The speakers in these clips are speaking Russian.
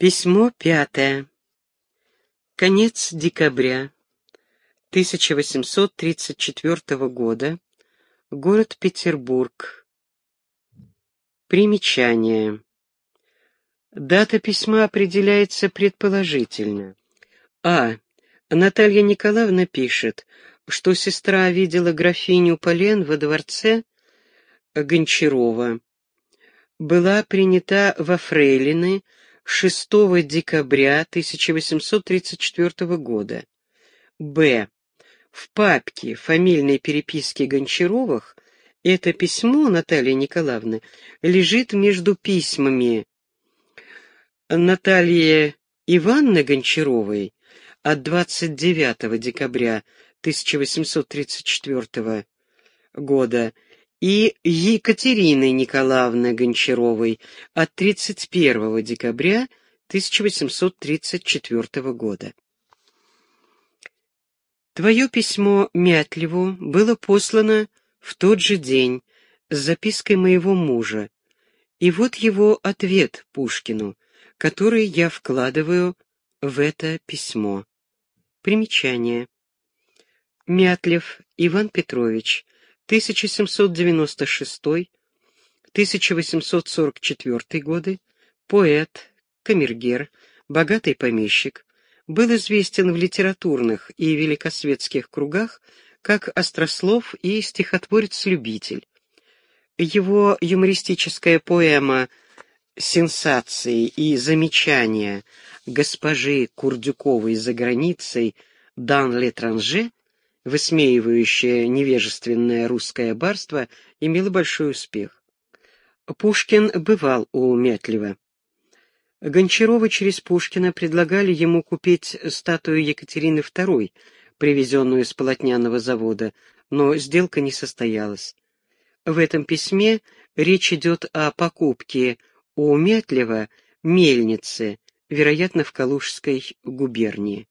Письмо 5. Конец декабря 1834 года. Город Петербург. Примечание. Дата письма определяется предположительно. Наталья Николаевна пишет, что сестра видела графиню Полен во дворце Гончарова. Была принята во фрейлины 6 декабря 1834 года. В папке фамильной переписки Гончаровых это письмо Натальи Николаевны лежит между письмами Натальи Ивановны Гончаровой от 29 декабря 1834 года и Екатерины Николаевны Гончаровой от 31 декабря 1834 года. Твое письмо Мятлеву было послано в тот же день с запиской моего мужа, и вот его ответ Пушкину, который я вкладываю в это письмо. Примечание. Мятлев Иван Петрович, 1796-1844 годы, поэт, камергер, богатый помещик, был известен в литературных и великосветских кругах как острослов и стихотворец-любитель. Его юмористическая поэма «Сенсации и замечания госпожи Курдюковой за границей «Дан l'étranger», высмеивающая невежественное русское барство, имела большой успех. Пушкин бывал у Мятлева. Гончарова через Пушкина предлагали ему купить статую Екатерины II, привезенную с полотняного завода, но сделка не состоялась. В этом письме речь идет о покупке у Мятлева мельницы, вероятно, в Калужской губернии.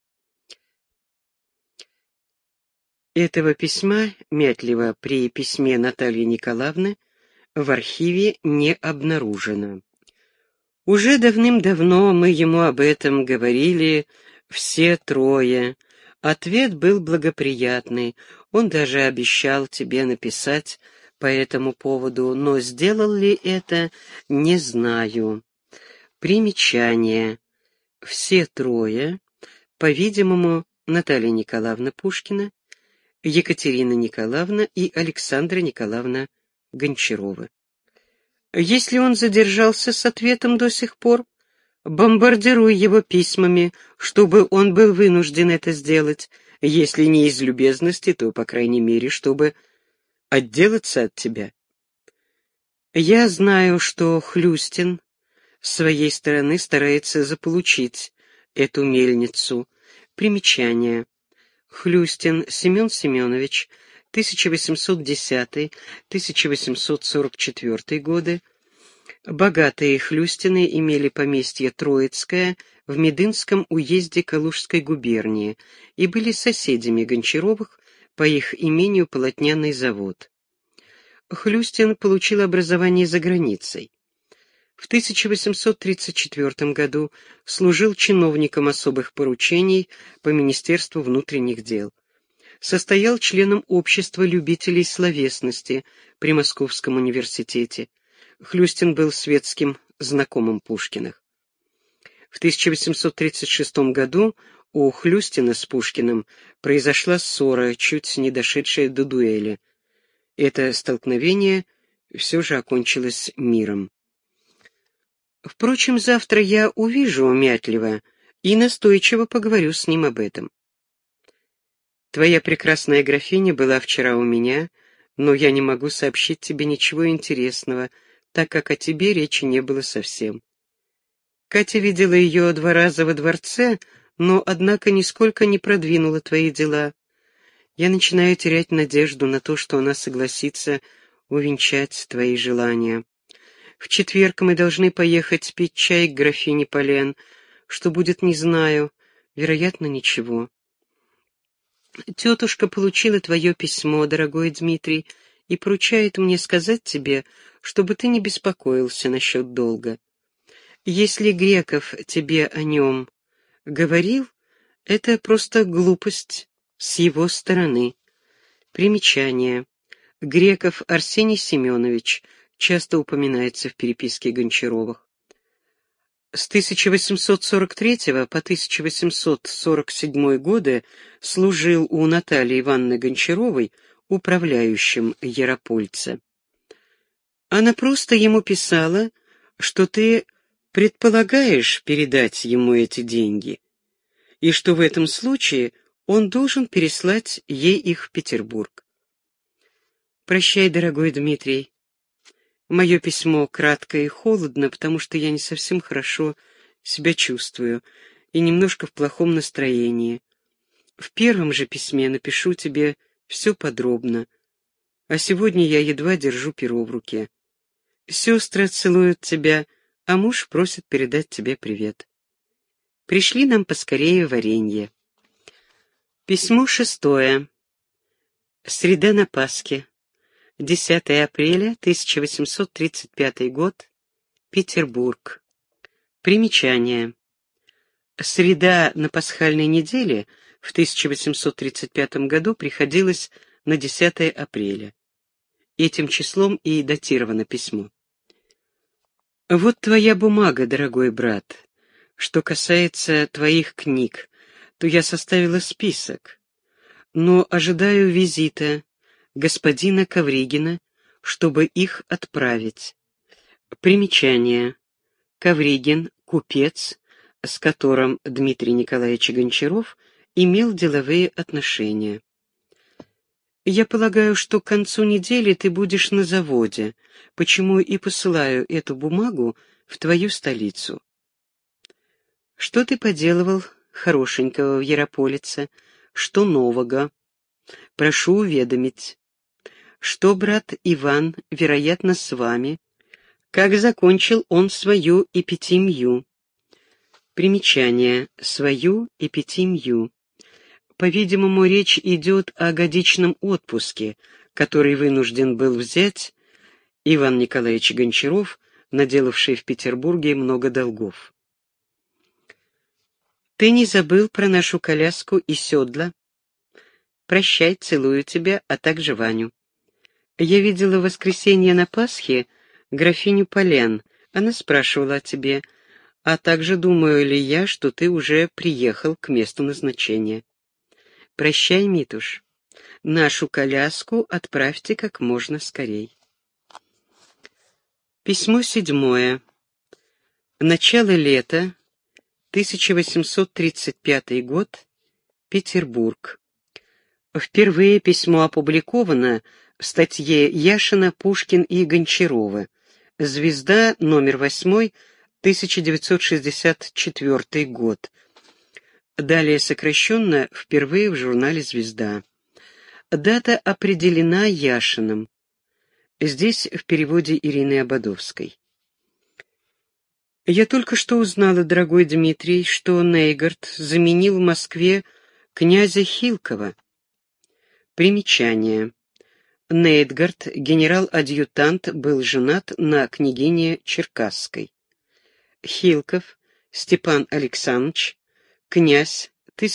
Этого письма Мятлева при письме Натальи Николаевны в архиве не обнаружено. Уже давным-давно мы ему об этом говорили все трое. Ответ был благоприятный. Он даже обещал тебе написать по этому поводу, но сделал ли это, не знаю. Примечание. Все трое, по-видимому, Наталья Николаевна Пушкина, Екатерина Николаевна и Александра Николаевна Гончарова. Если он задержался с ответом до сих пор, бомбардируй его письмами, чтобы он был вынужден это сделать, если не из любезности, то, по крайней мере, чтобы отделаться от тебя. Я знаю, что Хлюстин с своей стороны старается заполучить эту мельницу. Примечание. Хлюстин Семен Семенович, 1810-1844 годы. Богатые Хлюстины имели поместье Троицкое в Медынском уезде Калужской губернии и были соседями Гончаровых по их имению полотняный завод. Хлюстин получил образование за границей. В 1834 году служил чиновником особых поручений по Министерству внутренних дел. Состоял членом общества любителей словесности при Московском университете. Хлюстин был светским знакомым Пушкиных. В 1836 году у Хлюстина с Пушкиным произошла ссора, чуть не дошедшая до дуэли. Это столкновение все же окончилось миром. Впрочем, завтра я увижу Мятлева и настойчиво поговорю с ним об этом. Твоя прекрасная графиня была вчера у меня, но я не могу сообщить тебе ничего интересного, так как о тебе речи не было совсем. Катя видела ее 2 раза во дворце, но, однако, нисколько не продвинула твои дела. Я начинаю терять надежду на то, что она согласится увенчать твои желания. В четверг мы должны поехать пить чай к графине Полен. Что будет, не знаю. Вероятно, ничего. Тетушка получила твое письмо, дорогой Дмитрий, и поручает мне сказать тебе, чтобы ты не беспокоился насчет долга. Если Греков тебе о нем говорил, это просто глупость с его стороны. Примечание. Греков Арсений Семенович часто упоминается в переписке Гончаровых. С 1843 по 1847 годы служил у Натальи Ивановны Гончаровой управляющим Яропольца. Она просто ему писала, что ты предполагаешь передать ему эти деньги, и что в этом случае он должен переслать ей их в Петербург. Прощай, дорогой Дмитрий. Мое письмо кратко и холодно, потому что я не совсем хорошо себя чувствую и немножко в плохом настроении. В первом же письме напишу тебе все подробно, а сегодня я едва держу перо в руке. Сестры целуют тебя, а муж просит передать тебе привет. Пришли нам поскорее варенье. Письмо 6. Среда на Пасхе. 10 апреля 1835 год. Петербург. Примечание. Среда на пасхальной неделе в 1835 году приходилась на 10 апреля. Этим числом и датировано письмо. Вот твоя бумага, дорогой брат. Что касается твоих книг, то я составила список, но ожидаю визита господина Ковригина, чтобы их отправить. Примечание. Ковригин — купец, с которым Дмитрий Николаевич Гончаров имел деловые отношения. Я полагаю, что к концу недели ты будешь на заводе, почему и посылаю эту бумагу в твою столицу. Что ты поделывал хорошенького в Ярополице? Что нового? Прошу уведомить. Что брат Иван, вероятно, с вами? Как закончил он свою эпитимию? Примечание. Свою эпитимию. По-видимому, речь идет о годичном отпуске, который вынужден был взять Иван Николаевич Гончаров, наделавший в Петербурге много долгов. Ты не забыл про нашу коляску и седла? Прощай, целую тебя, а также Ваню. Я видела в воскресенье на Пасхе графиню Полян. Она спрашивала о тебе, а также думаю ли я, что ты уже приехал к месту назначения. Прощай, Митуш. Нашу коляску отправьте как можно скорей. Письмо 7. Начало лета, 1835 год, Петербург. Впервые письмо опубликовано в статье Яшина, Пушкин и Гончарова. Звезда, номер 8, 1964 год. Далее сокращенно впервые в журнале «Звезда». Дата определена Яшиным. Здесь в переводе Ирины Ободовской. Я только что узнала, дорогой Дмитрий, что Нейгард заменил в Москве князя Хилкова. Примечание. Нейгард, генерал-адъютант, был женат на княгине Черкасской. Хилков Степан Александрович, князь,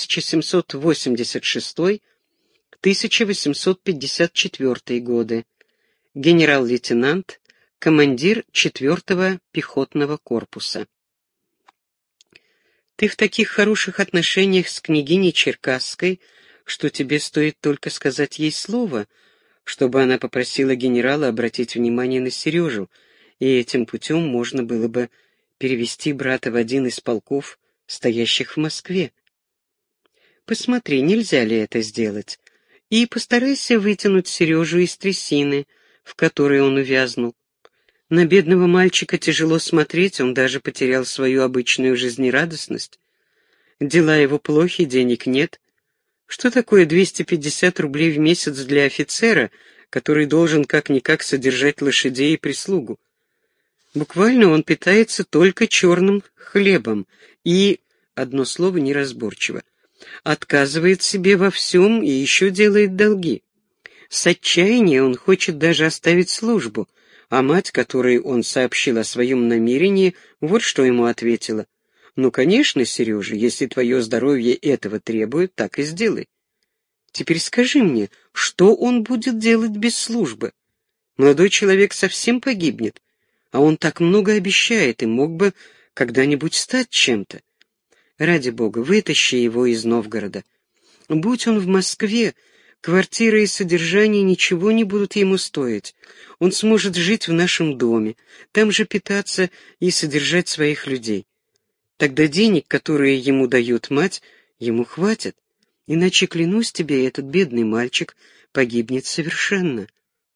1786-1854 годы, генерал-лейтенант, командир 4-го пехотного корпуса. Ты в таких хороших отношениях с княгиней Черкасской, что тебе стоит только сказать ей слово, чтобы она попросила генерала обратить внимание на Сережу, и этим путем можно было бы перевести брата в один из полков, стоящих в Москве. Посмотри, нельзя ли это сделать, и постарайся вытянуть Сережу из трясины, в которой он увязнул. На бедного мальчика тяжело смотреть, он даже потерял свою обычную жизнерадостность. Дела его плохи, денег нет. Что такое 250 рублей в месяц для офицера, который должен как-никак содержать лошадей и прислугу? Буквально он питается только черным хлебом и, одно слово неразборчиво, отказывает себе во всем и еще делает долги. С отчаяния он хочет даже оставить службу. А мать, которой он сообщил о своем намерении, вот что ему ответила: «Ну, конечно, Сережа, если твое здоровье этого требует, так и сделай. Теперь скажи мне, что он будет делать без службы? Молодой человек совсем погибнет, а он так много обещает и мог бы когда-нибудь стать чем-то. Ради Бога, вытащи его из Новгорода. Будь он в Москве, квартира и содержание ничего не будут ему стоить. Он сможет жить в нашем доме, там же питаться и содержать своих людей. Тогда денег, которые ему дает мать, ему хватит. Иначе, клянусь тебе, этот бедный мальчик погибнет совершенно.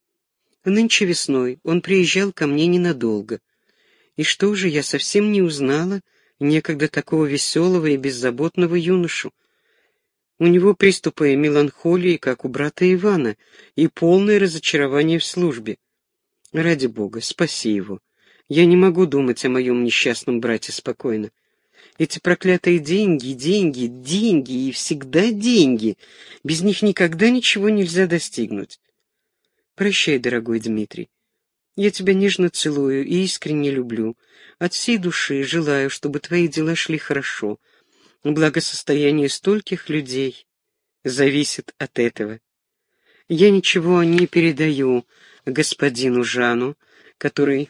Нынче весной он приезжал ко мне ненадолго. И что же, я совсем не узнала некогда такого веселого и беззаботного юношу. У него приступы меланхолии, как у брата Ивана, и полное разочарование в службе. Ради Бога, спаси его. Я не могу думать о моем несчастном брате спокойно. Эти проклятые деньги, деньги, деньги и всегда деньги. Без них никогда ничего нельзя достигнуть. Прощай, дорогой Дмитрий. Я тебя нежно целую и искренне люблю. От всей души желаю, чтобы твои дела шли хорошо. Благосостояние стольких людей зависит от этого. Я ничего не передаю господину Жану, который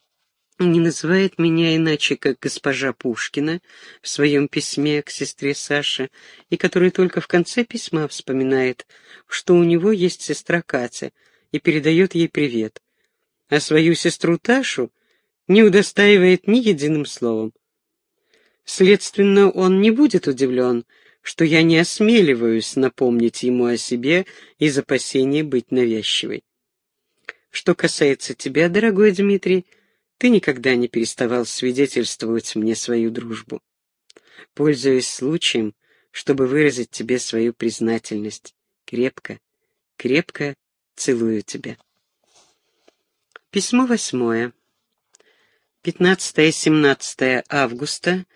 не называет меня иначе, как госпожа Пушкина в своем письме к сестре Саше, и который только в конце письма вспоминает, что у него есть сестра Катя, и передает ей привет, а свою сестру Ташу не удостаивает ни единым словом. Следственно, он не будет удивлен, что я не осмеливаюсь напомнить ему о себе из опасения быть навязчивой. Что касается тебя, дорогой Дмитрий, ты никогда не переставал свидетельствовать мне свою дружбу. Пользуясь случаем, чтобы выразить тебе свою признательность, крепко, крепко целую тебя. Письмо 8. 15-17 августа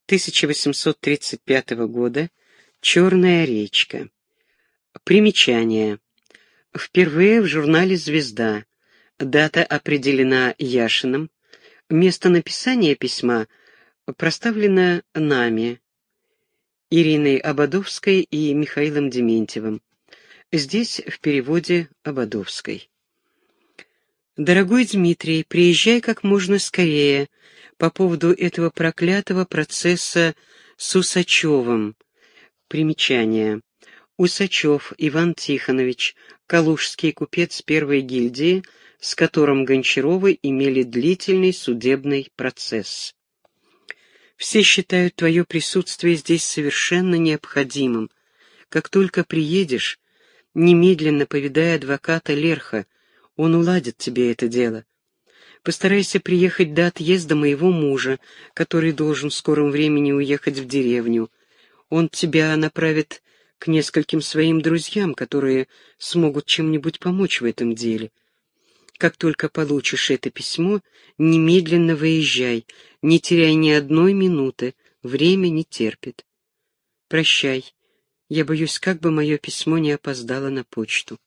1835 года. Черная речка. Примечание. Впервые в журнале «Звезда». Дата определена Яшиным. Место написания письма проставлено нами, Ириной Ободовской и Михаилом Дементьевым. Здесь в переводе Ободовской. Дорогой Дмитрий, приезжай как можно скорее по поводу этого проклятого процесса с Усачевым. Примечание. Усачев Иван Тихонович, калужский купец первой гильдии, с которым Гончаровы имели длительный судебный процесс. Все считают твое присутствие здесь совершенно необходимым. Как только приедешь, немедленно повидай адвоката Лерха, он уладит тебе это дело. Постарайся приехать до отъезда моего мужа, который должен в скором времени уехать в деревню. Он тебя направит к нескольким своим друзьям, которые смогут чем-нибудь помочь в этом деле. Как только получишь это письмо, немедленно выезжай, не теряй ни одной минуты, время не терпит. Прощай. Я боюсь, как бы мое письмо не опоздало на почту.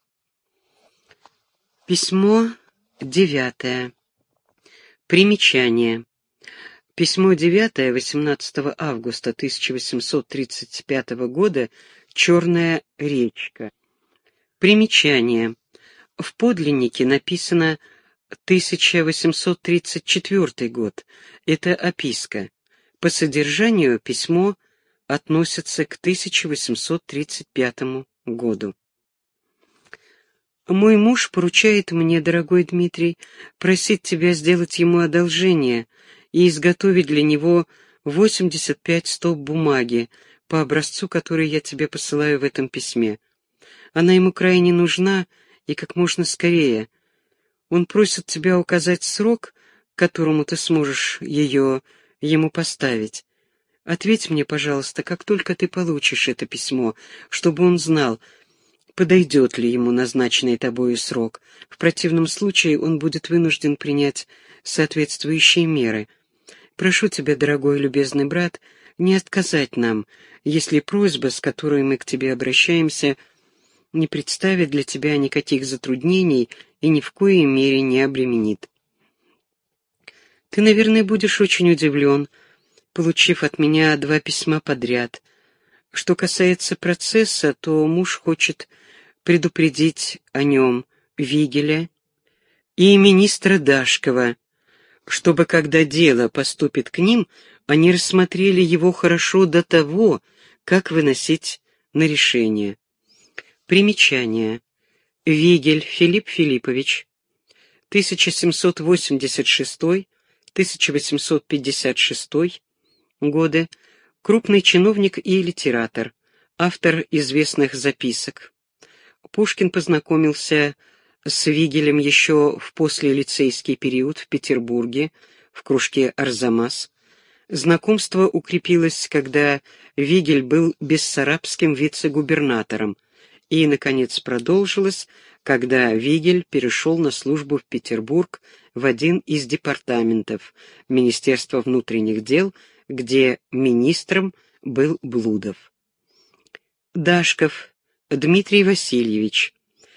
Письмо 9. Примечание. Письмо 9, 18 августа 1835 года, «Черная речка». Примечание. В подлиннике написано 1834 год. Это описка. По содержанию письмо относится к 1835 году. Мой муж поручает мне, дорогой Дмитрий, просить тебя сделать ему одолжение и изготовить для него 85 стоп бумаги по образцу, который я тебе посылаю в этом письме. Она ему крайне нужна и как можно скорее. Он просит тебя указать срок, к которому ты сможешь ее ему поставить. Ответь мне, пожалуйста, как только ты получишь это письмо, чтобы он знал, подойдет ли ему назначенный тобою срок. В противном случае он будет вынужден принять соответствующие меры. Прошу тебя, дорогой и любезный брат, не отказать нам, если просьба, с которой мы к тебе обращаемся, не представит для тебя никаких затруднений и ни в коей мере не обременит. Ты, наверное, будешь очень удивлен, получив от меня 2 письма подряд. Что касается процесса, то муж хочет предупредить о нем Вигеля и министра Дашкова, чтобы, когда дело поступит к ним, они рассмотрели его хорошо до того, как выносить на решение. Примечание. Вигель Филипп Филиппович, 1786-1856 годы, крупный чиновник и литератор, автор известных записок. Пушкин познакомился с Вигелем еще в послелицейский период в Петербурге, в кружке «Арзамас». Знакомство укрепилось, когда Вигель был бессарабским вице-губернатором, и, наконец, продолжилось, когда Вигель перешел на службу в Петербург в один из департаментов Министерства внутренних дел, где министром был Блудов. Дашков Дмитрий Васильевич,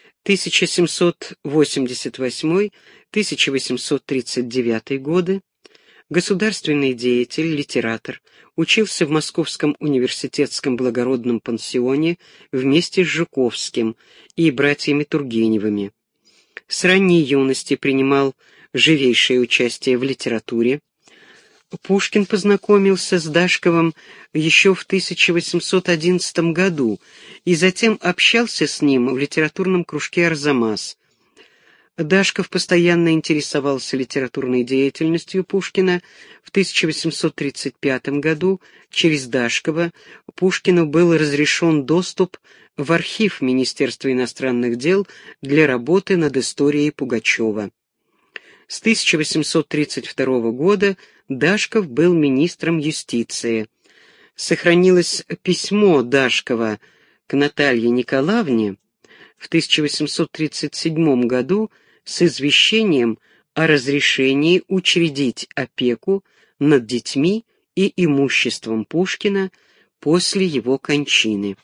1788-1839 годы, государственный деятель, литератор, учился в Московском университетском благородном пансионе вместе с Жуковским и братьями Тургеневыми. С ранней юности принимал живейшее участие в литературе. Пушкин познакомился с Дашковым еще в 1811 году и затем общался с ним в литературном кружке «Арзамас». Дашков постоянно интересовался литературной деятельностью Пушкина. В 1835 году через Дашкова Пушкину был разрешен доступ в архив Министерства иностранных дел для работы над историей Пугачева. С 1832 года Дашков был министром юстиции. Сохранилось письмо Дашкова к Наталье Николаевне в 1837 году с извещением о разрешении учредить опеку над детьми и имуществом Пушкина после его кончины.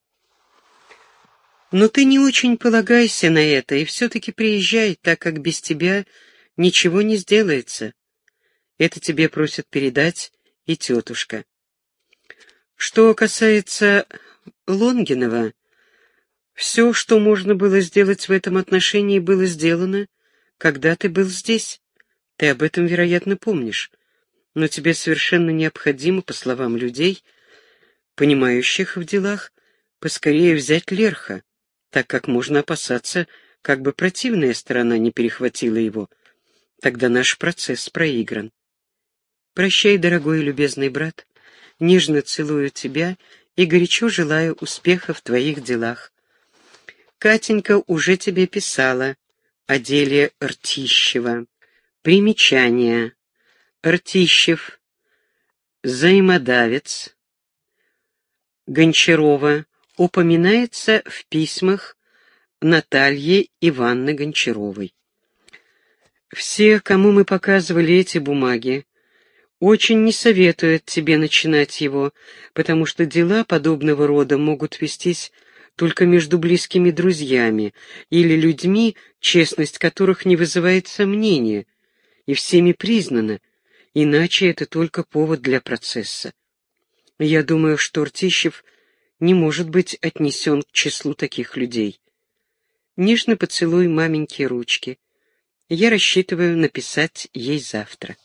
Но ты не очень полагайся на это и все-таки приезжай, так как без тебя ничего не сделается. Это тебе просят передать и тетушка. Что касается Лонгинова, все, что можно было сделать в этом отношении, было сделано, когда ты был здесь. Ты об этом, вероятно, помнишь. Но тебе совершенно необходимо, по словам людей, понимающих в делах, поскорее взять Лерха, так как можно опасаться, как бы противная сторона не перехватила его. Тогда наш процесс проигран. Прощай, дорогой и любезный брат, нежно целую тебя и горячо желаю успеха в твоих делах. Катенька уже тебе писала о деле Ртищева. Примечание. Ртищев, взаимодавец Гончарова, упоминается в письмах Натальи Ивановны Гончаровой. Все, кому мы показывали эти бумаги, очень не советуют тебе начинать его, потому что дела подобного рода могут вестись только между близкими друзьями или людьми, честность которых не вызывает сомнения, и всеми признана, иначе это только повод для процесса. Я думаю, что Ртищев не может быть отнесен к числу таких людей. Нежно поцелуй маменьки ручки. Я рассчитываю написать ей завтра.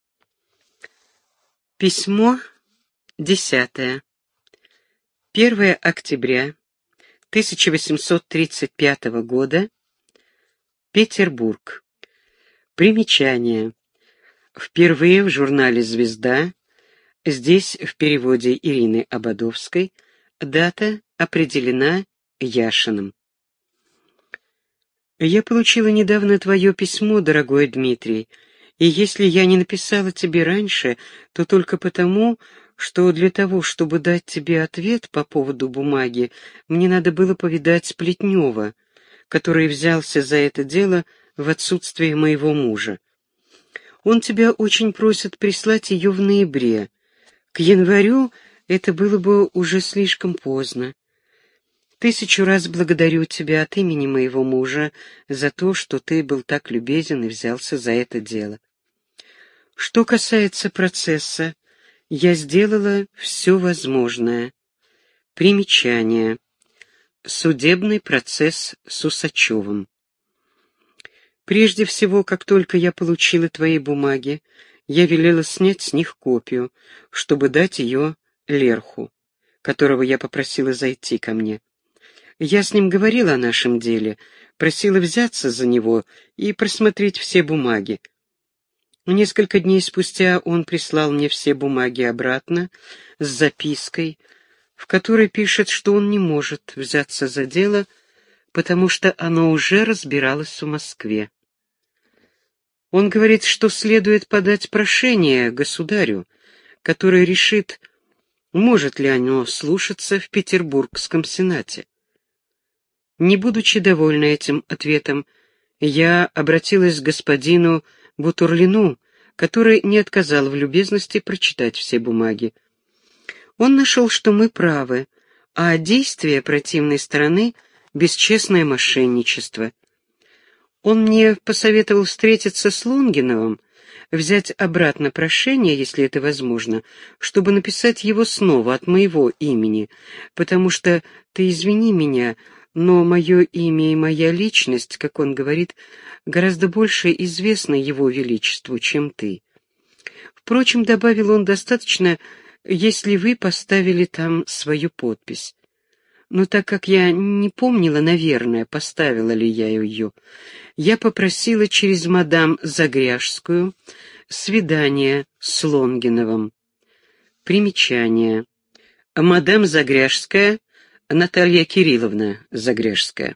Письмо 10. 1 октября 1835 года. Петербург. Примечание. Впервые в журнале «Звезда», здесь в переводе Ирины Ободовской, дата определена Яшиным. Я получила недавно твое письмо, дорогой Дмитрий, и если я не написала тебе раньше, то только потому, что для того, чтобы дать тебе ответ по поводу бумаги, мне надо было повидать Плетнева, который взялся за это дело в отсутствие моего мужа. Он тебя очень просит прислать ее в ноябре. К январю это было бы уже слишком поздно. 1000 раз благодарю тебя от имени моего мужа за то, что ты был так любезен и взялся за это дело. Что касается процесса, я сделала все возможное. Примечание. Судебный процесс с Усачевым. Прежде всего, как только я получила твои бумаги, я велела снять с них копию, чтобы дать ее Лерху, которого я попросила зайти ко мне. Я с ним говорила о нашем деле, просила взяться за него и просмотреть все бумаги. Несколько дней спустя он прислал мне все бумаги обратно с запиской, в которой пишет, что он не может взяться за дело, потому что оно уже разбиралось в Москве. Он говорит, что следует подать прошение государю, который решит, может ли оно слушаться в Петербургском сенате. Не будучи довольна этим ответом, я обратилась к господину Бутурлину, который не отказал в любезности прочитать все бумаги. Он нашел, что мы правы, а действия противной стороны — бесчестное мошенничество. Он мне посоветовал встретиться с Лунгиновым, взять обратно прошение, если это возможно, чтобы написать его снова от моего имени, потому что, ты извини меня, но мое имя и моя личность, как он говорит, гораздо больше известны его величеству, чем ты. Впрочем, добавил он, достаточно, если вы поставили там свою подпись. Но так как я не помнила, наверное, поставила ли я ее, я попросила через мадам Загряжскую свидание с Лонгиновым. Примечание. Мадам Загряжская, Наталья Кирилловна Загряжская.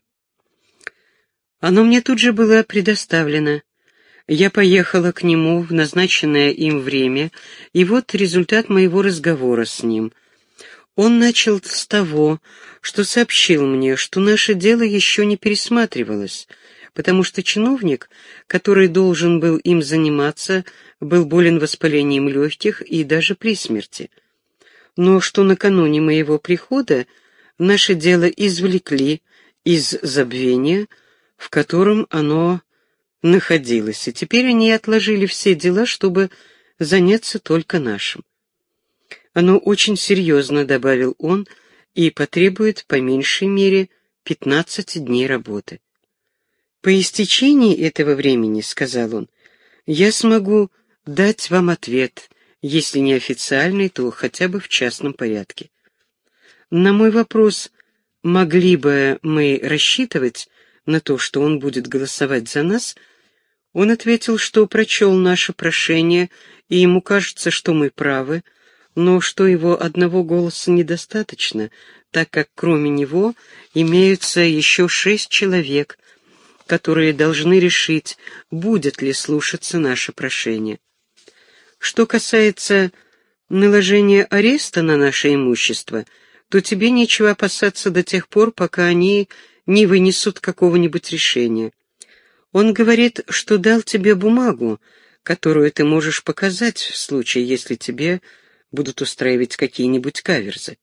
Оно мне тут же было предоставлено. Я поехала к нему в назначенное им время, и вот результат моего разговора с ним. Он начал с того, что сообщил мне, что наше дело еще не пересматривалось, потому что чиновник, который должен был им заниматься, был болен воспалением легких и даже при смерти. Но что накануне моего прихода наше дело извлекли из забвения, в котором оно находилось, и теперь они отложили все дела, чтобы заняться только нашим. Оно очень серьезно, добавил он, и потребует по меньшей мере 15 дней работы. По истечении этого времени, сказал он, я смогу дать вам ответ, если не официальный, то хотя бы в частном порядке. На мой вопрос, могли бы мы рассчитывать на то, что он будет голосовать за нас, он ответил, что прочел наше прошение, и ему кажется, что мы правы, но что его одного голоса недостаточно, так как кроме него имеются еще 6 человек, которые должны решить, будет ли слушаться наше прошение. Что касается наложения ареста на наше имущество, то тебе нечего опасаться до тех пор, пока они не вынесут какого-нибудь решения. Он говорит, что дал тебе бумагу, которую ты можешь показать в случае, если тебе будут устраивать какие-нибудь каверзы.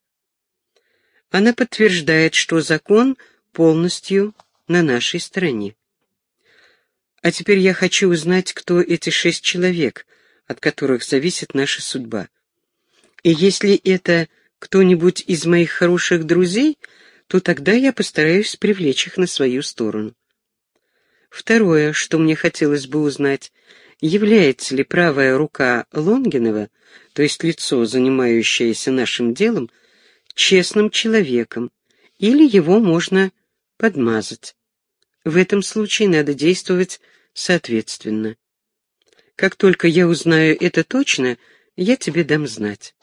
Она подтверждает, что закон полностью на нашей стороне. А теперь я хочу узнать, кто эти 6 человек, от которых зависит наша судьба. И если это кто-нибудь из моих хороших друзей, то тогда я постараюсь привлечь их на свою сторону. Второе, что мне хотелось бы узнать, является ли правая рука Лонгинова, то есть лицо, занимающееся нашим делом, честным человеком, или его можно подмазать. В этом случае надо действовать соответственно. Как только я узнаю это точно, я тебе дам знать.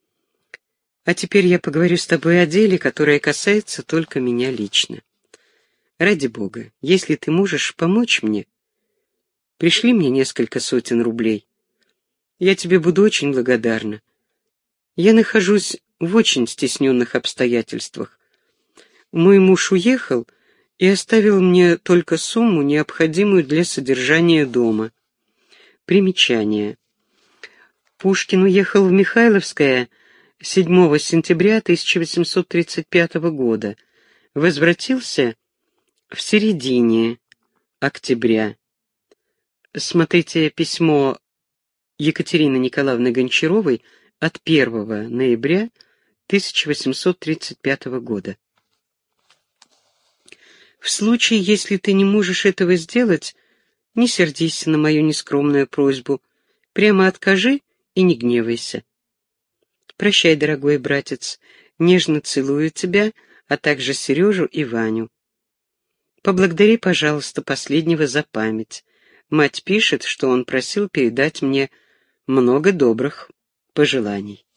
А теперь я поговорю с тобой о деле, которое касается только меня лично. Ради Бога, если ты можешь помочь мне, пришли мне несколько сотен рублей. Я тебе буду очень благодарна. Я нахожусь в очень стесненных обстоятельствах. Мой муж уехал и оставил мне только сумму, необходимую для содержания дома. Примечание. Пушкин уехал в Михайловское 7 сентября 1835 года. Возвратился в середине октября. Смотрите письмо Екатерины Николаевны Гончаровой от 1 ноября 1835 года. В случае, если ты не можешь этого сделать, не сердись на мою нескромную просьбу, прямо откажи и не гневайся. Прощай, дорогой братец, нежно целую тебя, а также Сережу и Ваню. Поблагодари, пожалуйста, последнего за память. Мать пишет, что он просил передать мне много добрых пожеланий.